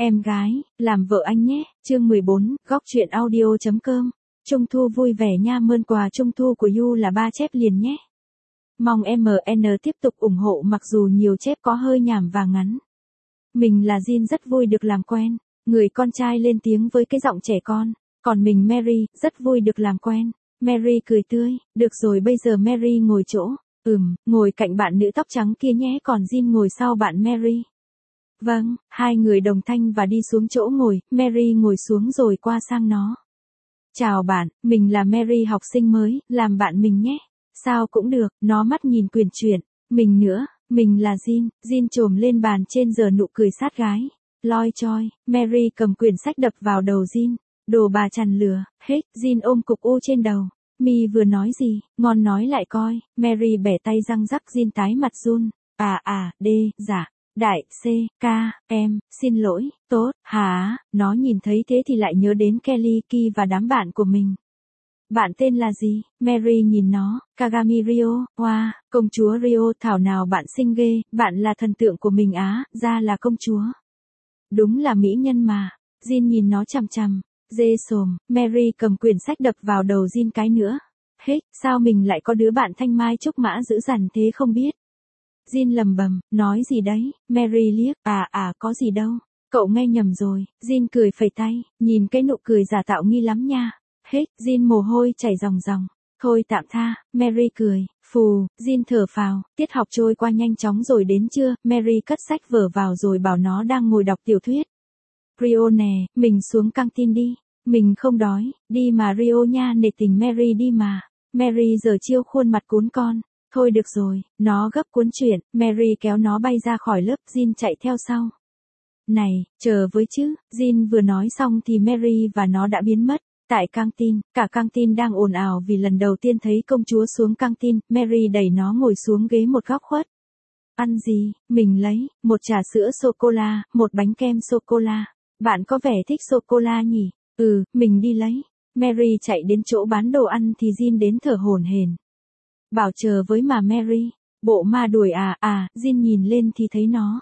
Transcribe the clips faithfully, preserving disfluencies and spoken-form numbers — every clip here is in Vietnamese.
Em gái, làm vợ anh nhé, chương mười bốn, góc truyện audio.com. Trung thu vui vẻ nha, mơn quà Trung thu của You là ba chép liền nhé. Mong em en tiếp tục ủng hộ mặc dù nhiều chép có hơi nhảm và ngắn. Mình là Jin rất vui được làm quen, người con trai lên tiếng với cái giọng trẻ con, còn mình Mary, rất vui được làm quen. Mary cười tươi, được rồi bây giờ Mary ngồi chỗ, ừm, ngồi cạnh bạn nữ tóc trắng kia nhé, còn Jin ngồi sau bạn Mary. Vâng, hai người đồng thanh và đi xuống chỗ ngồi, Mary ngồi xuống rồi qua sang nó. Chào bạn, mình là Mary học sinh mới, làm bạn mình nhé. Sao cũng được, nó mắt nhìn quyển truyện. Mình nữa, mình là Jin, Jin trồm lên bàn trên giờ nụ cười sát gái. Loi choi, Mary cầm quyển sách đập vào đầu Jin. Đồ bà chằn lừa, hết, Jin ôm cục u trên đầu. Mi vừa nói gì, ngon nói lại coi, Mary bẻ tay răng rắc, Jin tái mặt run. À à, D, dạ. Đại, C, K, em, xin lỗi, tốt, hả, nó nhìn thấy thế thì lại nhớ đến Kelly, Ki và đám bạn của mình. Bạn tên là gì? Mary nhìn nó, Kagami Rio, wow, công chúa Rio, thảo nào bạn xinh ghê, bạn là thần tượng của mình á, ra là công chúa. Đúng là mỹ nhân mà, Jin nhìn nó chằm chằm, dê sồm, Mary cầm quyển sách đập vào đầu Jin cái nữa. Hết, sao mình lại có đứa bạn thanh mai trúc mã dữ dằn thế không biết. Jin lầm bầm, nói gì đấy, Mary liếc, à à có gì đâu, cậu nghe nhầm rồi, Jin cười phẩy tay, nhìn cái nụ cười giả tạo nghi lắm nha. Hết, Jin mồ hôi chảy ròng ròng, thôi tạm tha, Mary cười, phù, Jin thở phào, tiết học trôi qua nhanh chóng rồi đến trưa, Mary cất sách vở vào rồi bảo nó đang ngồi đọc tiểu thuyết. Rio nè, mình xuống căng tin đi, mình không đói, đi mà Rio nha, nể tình Mary đi mà, Mary giờ chiêu khuôn mặt cún con. Thôi được rồi, nó gấp cuốn truyện, Mary kéo nó bay ra khỏi lớp, Jin chạy theo sau. Này, chờ với chứ, Jin vừa nói xong thì Mary và nó đã biến mất. Tại căng tin, cả căng tin đang ồn ào vì lần đầu tiên thấy công chúa xuống căng tin, Mary đẩy nó ngồi xuống ghế một góc khuất. Ăn gì, mình lấy, một trà sữa sô-cô-la, một bánh kem sô-cô-la. Bạn có vẻ thích sô-cô-la nhỉ? Ừ, mình đi lấy. Mary chạy đến chỗ bán đồ ăn thì Jin đến thở hổn hển. Bảo chờ với mà Mary, bộ ma đuổi à, à, Jin nhìn lên thì thấy nó.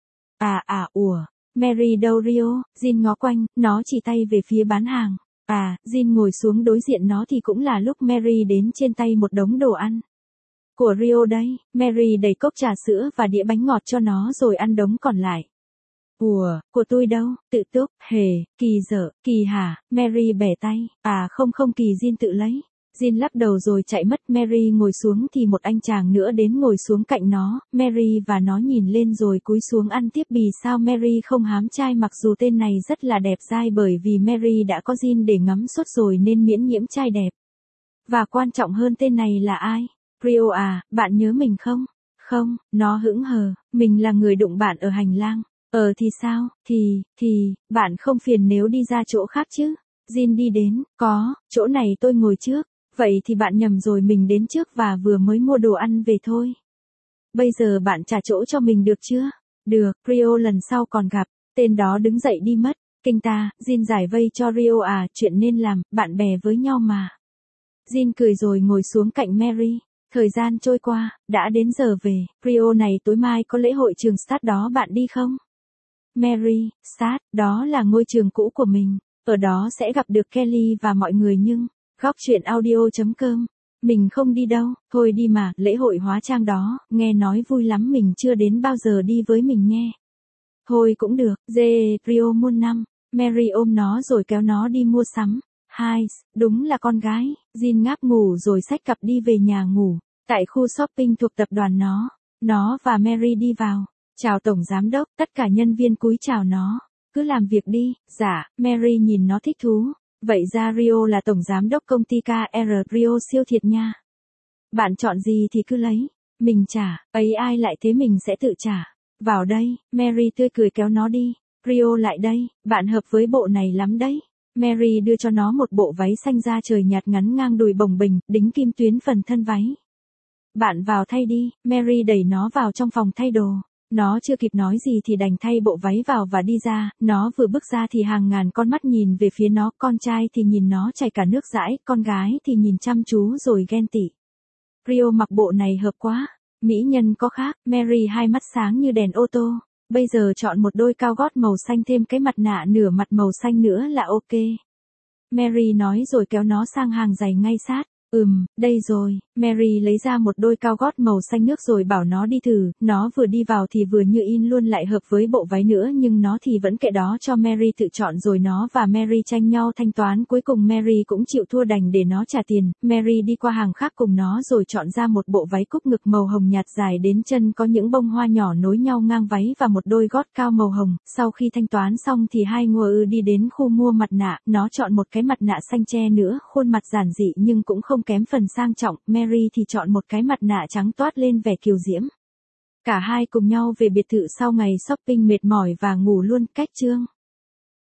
À à, ủa, Mary đâu Rio, Jin ngó quanh, nó chỉ tay về phía bán hàng. À, Jin ngồi xuống đối diện nó thì cũng là lúc Mary đến trên tay một đống đồ ăn. Của Rio đây, Mary đẩy cốc trà sữa và đĩa bánh ngọt cho nó rồi ăn đống còn lại. Ủa, của tôi đâu, tự túc, hề, kỳ dở, kỳ hả, Mary bẻ tay, à không không kỳ Jin tự lấy. Jin lắc đầu rồi chạy mất, Mary ngồi xuống thì một anh chàng nữa đến ngồi xuống cạnh nó, Mary và nó nhìn lên rồi cúi xuống ăn tiếp. Vì sao Mary không hám trai mặc dù tên này rất là đẹp dai, bởi vì Mary đã có Jin để ngắm suốt rồi nên miễn nhiễm trai đẹp. Và quan trọng hơn tên này là ai? Rio à, bạn nhớ mình không? Không, nó hững hờ, mình là người đụng bạn ở hành lang. Ờ thì sao, thì, thì, bạn không phiền nếu đi ra chỗ khác chứ? Jin đi đến, có, chỗ này tôi ngồi trước. Vậy thì bạn nhầm rồi, mình đến trước và vừa mới mua đồ ăn về thôi. Bây giờ bạn trả chỗ cho mình được chưa? Được, Rio lần sau còn gặp. Tên đó đứng dậy đi mất. Kinh ta, Jin giải vây cho Rio à, chuyện nên làm, bạn bè với nhau mà. Jin cười rồi ngồi xuống cạnh Mary. Thời gian trôi qua, đã đến giờ về. Rio này tối mai có lễ hội trường Start đó, bạn đi không? Mary, Start, đó là ngôi trường cũ của mình. Ở đó sẽ gặp được Kelly và mọi người nhưng... Góc truyện audio.com. Mình không đi đâu, thôi đi mà, lễ hội hóa trang đó, nghe nói vui lắm, mình chưa đến bao giờ, đi với mình nghe. Thôi cũng được, dê, Rio muôn năm. Mary ôm nó rồi kéo nó đi mua sắm. Hai, đúng là con gái. Jin ngáp ngủ rồi xách cặp đi về nhà ngủ. Tại khu shopping thuộc tập đoàn nó, nó và Mary đi vào. Chào tổng giám đốc, tất cả nhân viên cúi chào nó. Cứ làm việc đi, dạ, Mary nhìn nó thích thú. Vậy ra Rio là tổng giám đốc công ty ca rờ, Rio siêu thiệt nha. Bạn chọn gì thì cứ lấy, mình trả, ấy ai lại thế mình sẽ tự trả. Vào đây, Mary tươi cười kéo nó đi. Rio lại đây, bạn hợp với bộ này lắm đấy. Mary đưa cho nó một bộ váy xanh da trời nhạt ngắn ngang đùi bồng bềnh, đính kim tuyến phần thân váy. Bạn vào thay đi, Mary đẩy nó vào trong phòng thay đồ. Nó chưa kịp nói gì thì đành thay bộ váy vào và đi ra, nó vừa bước ra thì hàng ngàn con mắt nhìn về phía nó, con trai thì nhìn nó chảy cả nước dãi, con gái thì nhìn chăm chú rồi ghen tị. Rio mặc bộ này hợp quá, mỹ nhân có khác, Mary hai mắt sáng như đèn ô tô. Bây giờ chọn một đôi cao gót màu xanh thêm cái mặt nạ nửa mặt màu xanh nữa là ok. Mary nói rồi kéo nó sang hàng giày ngay sát. Ừm, đây rồi, Mary lấy ra một đôi cao gót màu xanh nước rồi bảo nó đi thử, nó vừa đi vào thì vừa như in luôn lại hợp với bộ váy nữa nhưng nó thì vẫn kệ đó cho Mary tự chọn rồi nó và Mary tranh nhau thanh toán cuối cùng Mary cũng chịu thua đành để nó trả tiền, Mary đi qua hàng khác cùng nó rồi chọn ra một bộ váy cúc ngực màu hồng nhạt dài đến chân có những bông hoa nhỏ nối nhau ngang váy và một đôi gót cao màu hồng, sau khi thanh toán xong thì hai ngôi đi đến khu mua mặt nạ, nó chọn một cái mặt nạ xanh che nữa, khuôn mặt giản dị nhưng cũng không kém phần sang trọng, Mary thì chọn một cái mặt nạ trắng toát lên vẻ kiều diễm. Cả hai cùng nhau về biệt thự sau ngày shopping mệt mỏi và ngủ luôn, cách chương.